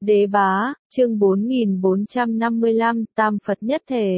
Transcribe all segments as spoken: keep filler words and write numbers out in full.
Đế bá, chương bốn nghìn bốn trăm năm mươi lăm, Tam Phật nhất thể.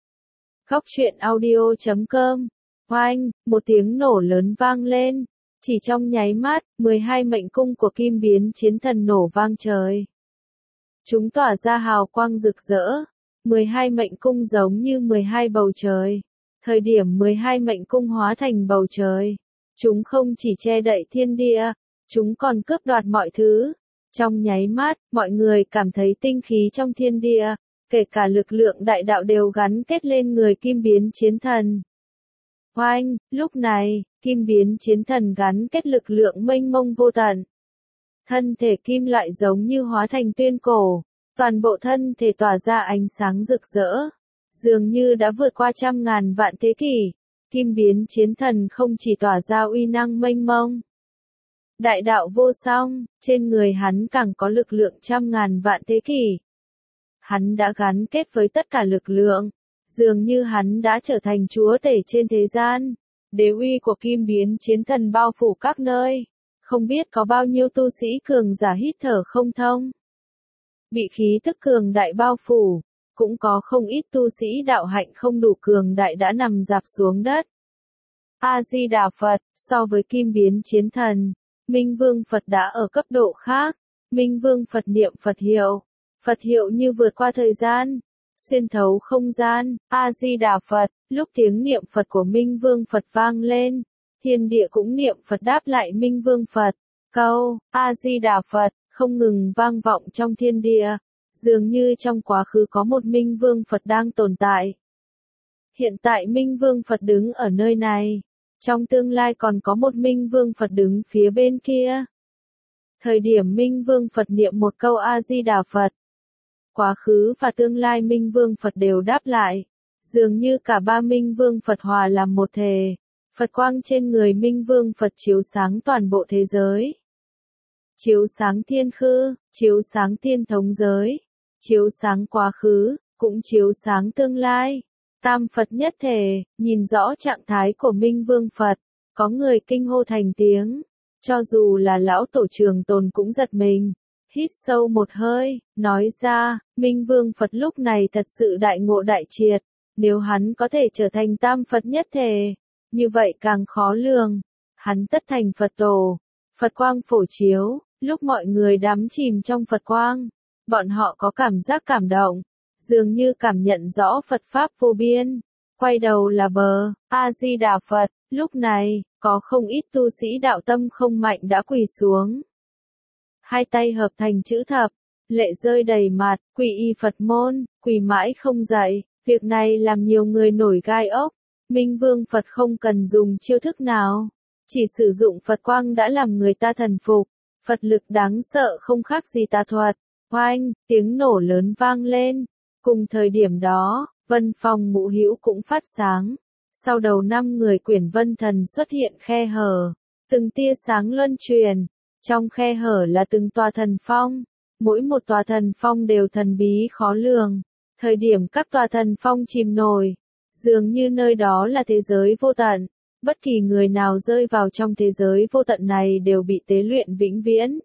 Góc truyện audio chấm com. Oanh, một tiếng nổ lớn vang lên. Chỉ trong nháy mắt, mười hai mệnh cung của Kim Biến Chiến Thần nổ vang trời. Chúng tỏa ra hào quang rực rỡ. mười hai mệnh cung giống như mười hai bầu trời. Thời điểm mười hai mệnh cung hóa thành bầu trời, chúng không chỉ che đậy thiên địa, chúng còn cướp đoạt mọi thứ. Trong nháy mắt, mọi người cảm thấy tinh khí trong thiên địa, kể cả lực lượng đại đạo đều gắn kết lên người Kim Biến Chiến Thần. Oanh, lúc này, Kim Biến Chiến Thần gắn kết lực lượng mênh mông vô tận. Thân thể kim loại giống như hóa thành tuyên cổ, toàn bộ thân thể tỏa ra ánh sáng rực rỡ, dường như đã vượt qua trăm ngàn vạn thế kỷ. Kim Biến Chiến Thần không chỉ tỏa ra uy năng mênh mông, đại đạo vô song, trên người hắn càng có lực lượng trăm ngàn vạn thế kỷ. Hắn đã gắn kết với tất cả lực lượng, dường như hắn đã trở thành chúa tể trên thế gian. Đế uy của Kim Biến Chiến Thần bao phủ các nơi, không biết có bao nhiêu tu sĩ cường giả hít thở không thông. Bị khí tức cường đại bao phủ, cũng có không ít tu sĩ đạo hạnh không đủ cường đại đã nằm rạp xuống đất. A-di-đà Phật, so với Kim Biến Chiến Thần, Minh Vương Phật đã ở cấp độ khác. Minh Vương Phật niệm Phật hiệu, Phật hiệu như vượt qua thời gian, xuyên thấu không gian. A-di-đà Phật, lúc tiếng niệm Phật của Minh Vương Phật vang lên, thiên địa cũng niệm Phật đáp lại Minh Vương Phật. Câu A-di-đà Phật không ngừng vang vọng trong thiên địa, dường như trong quá khứ có một Minh Vương Phật đang tồn tại. Hiện tại Minh Vương Phật đứng ở nơi này, trong tương lai còn có một Minh Vương Phật đứng phía bên kia. Thời điểm Minh Vương Phật niệm một câu A-di-đà Phật, quá khứ và tương lai Minh Vương Phật đều đáp lại, dường như cả ba Minh Vương Phật hòa làm một thể. Phật quang trên người Minh Vương Phật chiếu sáng toàn bộ thế giới, chiếu sáng thiên khư, chiếu sáng thiên thống giới, chiếu sáng quá khứ, cũng chiếu sáng tương lai. Tam Phật nhất thể, nhìn rõ trạng thái của Minh Vương Phật, có người kinh hô thành tiếng, cho dù là lão tổ Trường Tồn cũng giật mình, hít sâu một hơi, nói ra, Minh Vương Phật lúc này thật sự đại ngộ đại triệt, nếu hắn có thể trở thành Tam Phật nhất thể, như vậy càng khó lường, hắn tất thành Phật tổ. Phật quang phổ chiếu, lúc mọi người đắm chìm trong Phật quang, bọn họ có cảm giác cảm động, dường như cảm nhận rõ Phật Pháp vô biên, quay đầu là bờ. A-di-đà Phật, lúc này, có không ít tu sĩ đạo tâm không mạnh đã quỳ xuống. Hai tay hợp thành chữ thập, lệ rơi đầy mặt, quỳ y Phật môn, quỳ mãi không dậy, việc này làm nhiều người nổi gai ốc. Minh Vương Phật không cần dùng chiêu thức nào, chỉ sử dụng Phật quang đã làm người ta thần phục, Phật lực đáng sợ không khác gì tà thuật. Oanh, tiếng nổ lớn vang lên. Cùng thời điểm đó, Vân Phong Ngũ Hữu cũng phát sáng. Sau đầu năm người Quyển Vân Thần xuất hiện khe hở, từng tia sáng luân truyền. Trong khe hở là từng tòa thần phong, mỗi một tòa thần phong đều thần bí khó lường. Thời điểm các tòa thần phong chìm nổi, dường như nơi đó là thế giới vô tận. Bất kỳ người nào rơi vào trong thế giới vô tận này đều bị tế luyện vĩnh viễn.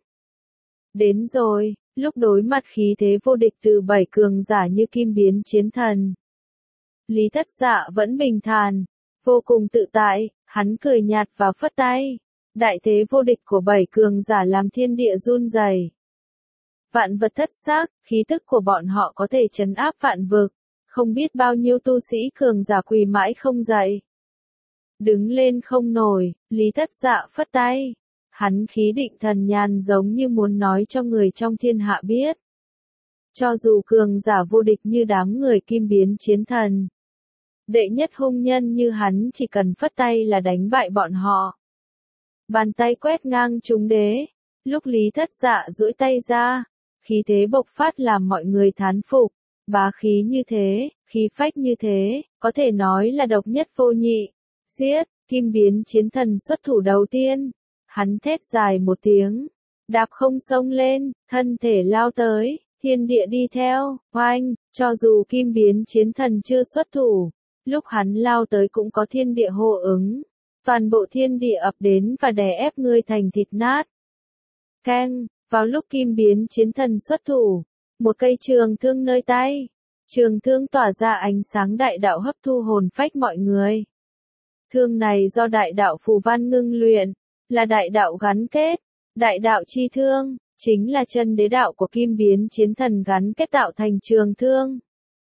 Đến rồi. Lúc đối mặt khí thế vô địch từ bảy cường giả như Kim Biến Chiến Thần, Lý Thất Dạ vẫn bình thản, vô cùng tự tại, hắn cười nhạt và phất tay. Đại thế vô địch của bảy cường giả làm thiên địa run rẩy. Vạn vật thất xác, khí tức của bọn họ có thể trấn áp vạn vực, không biết bao nhiêu tu sĩ cường giả quỳ mãi không dậy. Đứng lên không nổi, Lý Thất Dạ phất tay. Hắn khí định thần nhàn giống như muốn nói cho người trong thiên hạ biết. Cho dù cường giả vô địch như đám người Kim Biến Chiến Thần, đệ nhất hung nhân như hắn chỉ cần phất tay là đánh bại bọn họ. Bàn tay quét ngang chúng đế, lúc Lý Thất Dạ duỗi tay ra, khí thế bộc phát làm mọi người thán phục. Bá khí như thế, khí phách như thế, có thể nói là độc nhất vô nhị. Giết, Kim Biến Chiến Thần xuất thủ đầu tiên. Hắn thét dài một tiếng, đạp không xông lên, thân thể lao tới, thiên địa đi theo. Oanh, cho dù Kim Biến Chiến Thần chưa xuất thủ, lúc hắn lao tới cũng có thiên địa hô ứng. Toàn bộ thiên địa ập đến và đè ép ngươi thành thịt nát. Keng, Vào lúc kim biến chiến thần xuất thủ, một cây trường thương nơi tay, trường thương tỏa ra ánh sáng đại đạo hấp thu hồn phách mọi người. Thương này do đại đạo phù văn ngưng luyện, là đại đạo gắn kết, đại đạo chi thương, chính là chân đế đạo của kim biến chiến thần gắn kết tạo thành trường thương.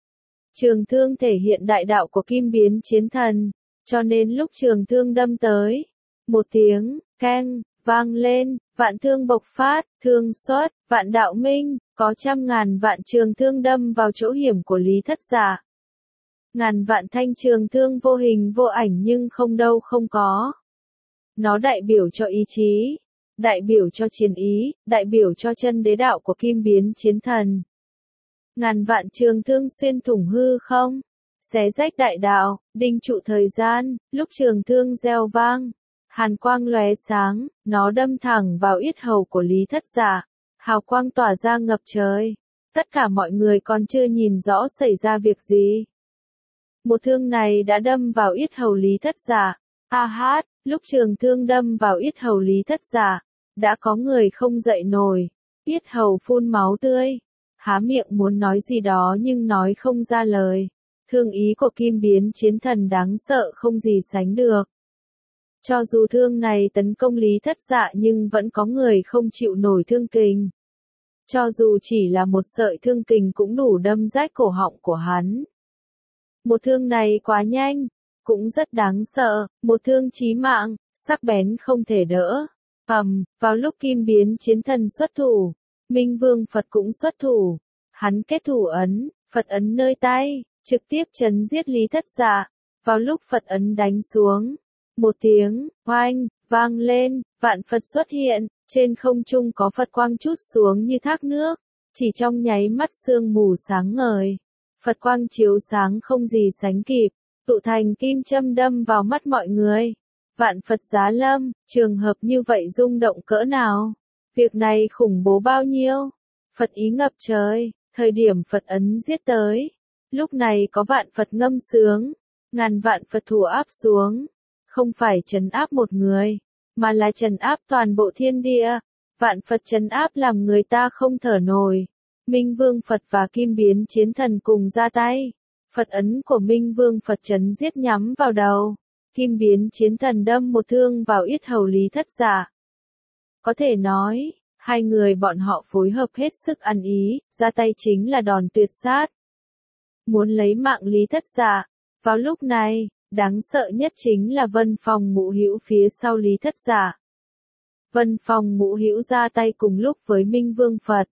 Trường thương thể hiện đại đạo của kim biến chiến thần, cho nên lúc trường thương đâm tới, một tiếng, keng, vang lên, vạn thương bộc phát, thương xuất, vạn đạo minh, có trăm ngàn vạn trường thương đâm vào chỗ hiểm của Lý Thất Dạ. Ngàn vạn thanh trường thương vô hình vô ảnh nhưng không đâu không có. Nó đại biểu cho ý chí, đại biểu cho chiến ý, đại biểu cho chân đế đạo của kim biến chiến thần. Ngàn vạn trường thương xuyên thủng hư không, xé rách đại đạo, đinh trụ thời gian, lúc trường thương reo vang, hàn quang lóe sáng, nó đâm thẳng vào yết hầu của Lý Thất Dạ, hào quang tỏa ra ngập trời. Tất cả mọi người còn chưa nhìn rõ xảy ra việc gì. Một thương này đã đâm vào yết hầu Lý Thất Dạ. A hát, lúc trường thương đâm vào yết hầu Lý Thất Dạ, đã có người không dậy nổi, yết hầu phun máu tươi, há miệng muốn nói gì đó nhưng nói không ra lời. Thương ý của kim biến chiến thần đáng sợ không gì sánh được. Cho dù thương này tấn công Lý Thất Dạ nhưng vẫn có người không chịu nổi thương kình. Cho dù chỉ là một sợi thương kình cũng đủ đâm rách cổ họng của hắn. Một thương này quá nhanh, cũng rất đáng sợ, một thương chí mạng, sắc bén không thể đỡ. Ầm, vào lúc kim biến chiến thần xuất thủ, Minh Vương Phật cũng xuất thủ. Hắn kết thủ ấn, Phật ấn nơi tay, trực tiếp chấn giết Lý Thất Dạ. Vào lúc Phật ấn đánh xuống, một tiếng, oanh, vang lên, vạn Phật xuất hiện, trên không trung có Phật quang trút xuống như thác nước, chỉ trong nháy mắt sương mù sáng ngời. Phật quang chiếu sáng không gì sánh kịp, tụ thành kim châm đâm vào mắt mọi người. Vạn Phật giá lâm, trường hợp như vậy rung động cỡ nào? Việc này khủng bố bao nhiêu? Phật ý ngập trời, thời điểm Phật ấn giết tới. Lúc này có vạn Phật ngâm sướng, ngàn vạn Phật thủ áp xuống. Không phải trấn áp một người, mà là trấn áp toàn bộ thiên địa. Vạn Phật trấn áp làm người ta không thở nổi. Minh Vương Phật và kim biến chiến thần cùng ra tay. Phật ấn của Minh Vương Phật chấn giết nhắm vào đầu. Kim biến chiến thần đâm một thương vào yết hầu Lý Thất Dạ. Có thể nói, hai người bọn họ phối hợp hết sức ăn ý, ra tay chính là đòn tuyệt sát. Muốn lấy mạng Lý Thất Dạ. Vào lúc này, đáng sợ nhất chính là Vân Phong Ngũ Hữu phía sau Lý Thất Dạ. Vân Phong Ngũ Hữu ra tay cùng lúc với Minh Vương Phật.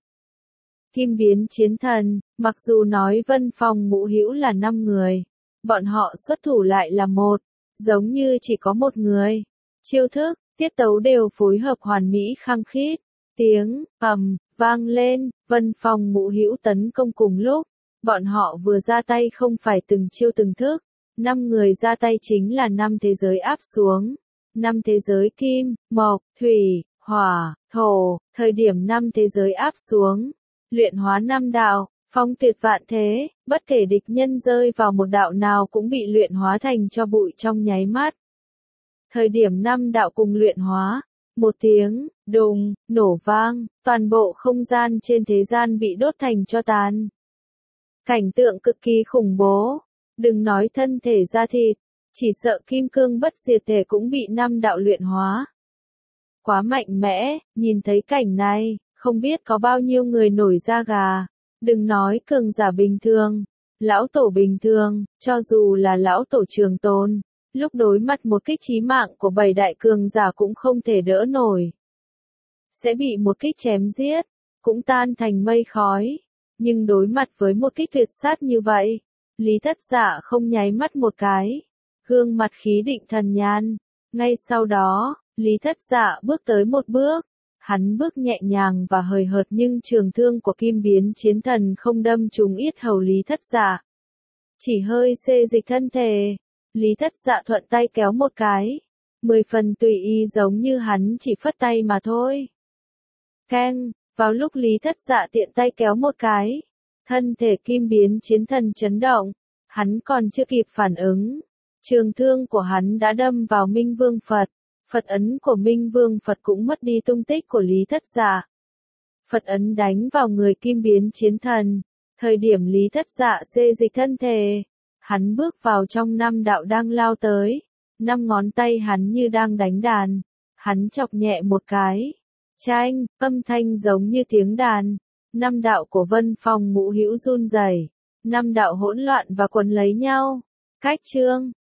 Kim biến chiến thần, mặc dù nói Vân Phong Ngũ Hữu là năm người, bọn họ xuất thủ lại là một, giống như chỉ có một người. Chiêu thức, tiết tấu đều phối hợp hoàn mỹ khăng khít. Tiếng ầm vang lên, Vân Phong Ngũ Hữu tấn công cùng lúc. Bọn họ vừa ra tay không phải từng chiêu từng thức, năm người ra tay chính là năm thế giới áp xuống. Năm thế giới kim, mộc, thủy, hỏa, thổ, thời điểm năm thế giới áp xuống. Luyện hóa năm đạo, phong tuyệt vạn thế, bất kể địch nhân rơi vào một đạo nào cũng bị luyện hóa thành cho bụi trong nháy mắt. Thời điểm năm đạo cùng luyện hóa, một tiếng, đùng, nổ vang, toàn bộ không gian trên thế gian bị đốt thành tro tàn. Cảnh tượng cực kỳ khủng bố, đừng nói thân thể da thịt, chỉ sợ kim cương bất diệt thể cũng bị năm đạo luyện hóa. Quá mạnh mẽ, nhìn thấy cảnh này. Không biết có bao nhiêu người nổi da gà. Đừng nói cường giả bình thường, lão tổ bình thường, cho dù là lão tổ trường tồn, lúc đối mặt một kích chí mạng của bảy đại cường giả cũng không thể đỡ nổi. Sẽ bị một kích chém giết, cũng tan thành mây khói. Nhưng đối mặt với một kích tuyệt sát như vậy, Lý Thất Dạ không nháy mắt một cái. Gương mặt khí định thần nhàn. Ngay sau đó, Lý Thất Dạ bước tới một bước. Hắn bước nhẹ nhàng và hời hợt nhưng trường thương của kim biến chiến thần không đâm trúng yết hầu Lý Thất Dạ. Chỉ hơi xê dịch thân thể. Lý Thất Dạ thuận tay kéo một cái. Mười phần tùy ý giống như hắn chỉ phất tay mà thôi. Keng, vào lúc Lý Thất Dạ tiện tay kéo một cái. Thân thể kim biến chiến thần chấn động. Hắn còn chưa kịp phản ứng. Trường thương của hắn đã đâm vào Minh Vương Phật. Phật ấn của Minh Vương Phật cũng mất đi tung tích của Lý Thất Dạ. Phật ấn đánh vào người kim biến chiến thần. Thời điểm Lý Thất Dạ xê dịch thân thể, hắn bước vào trong năm đạo đang lao tới. Năm ngón tay hắn như đang đánh đàn. Hắn chọc nhẹ một cái. Chanh, âm thanh giống như tiếng đàn. Năm đạo của Vân Phong Ngũ Hữu run rẩy. Năm đạo hỗn loạn và quấn lấy nhau. Cách chương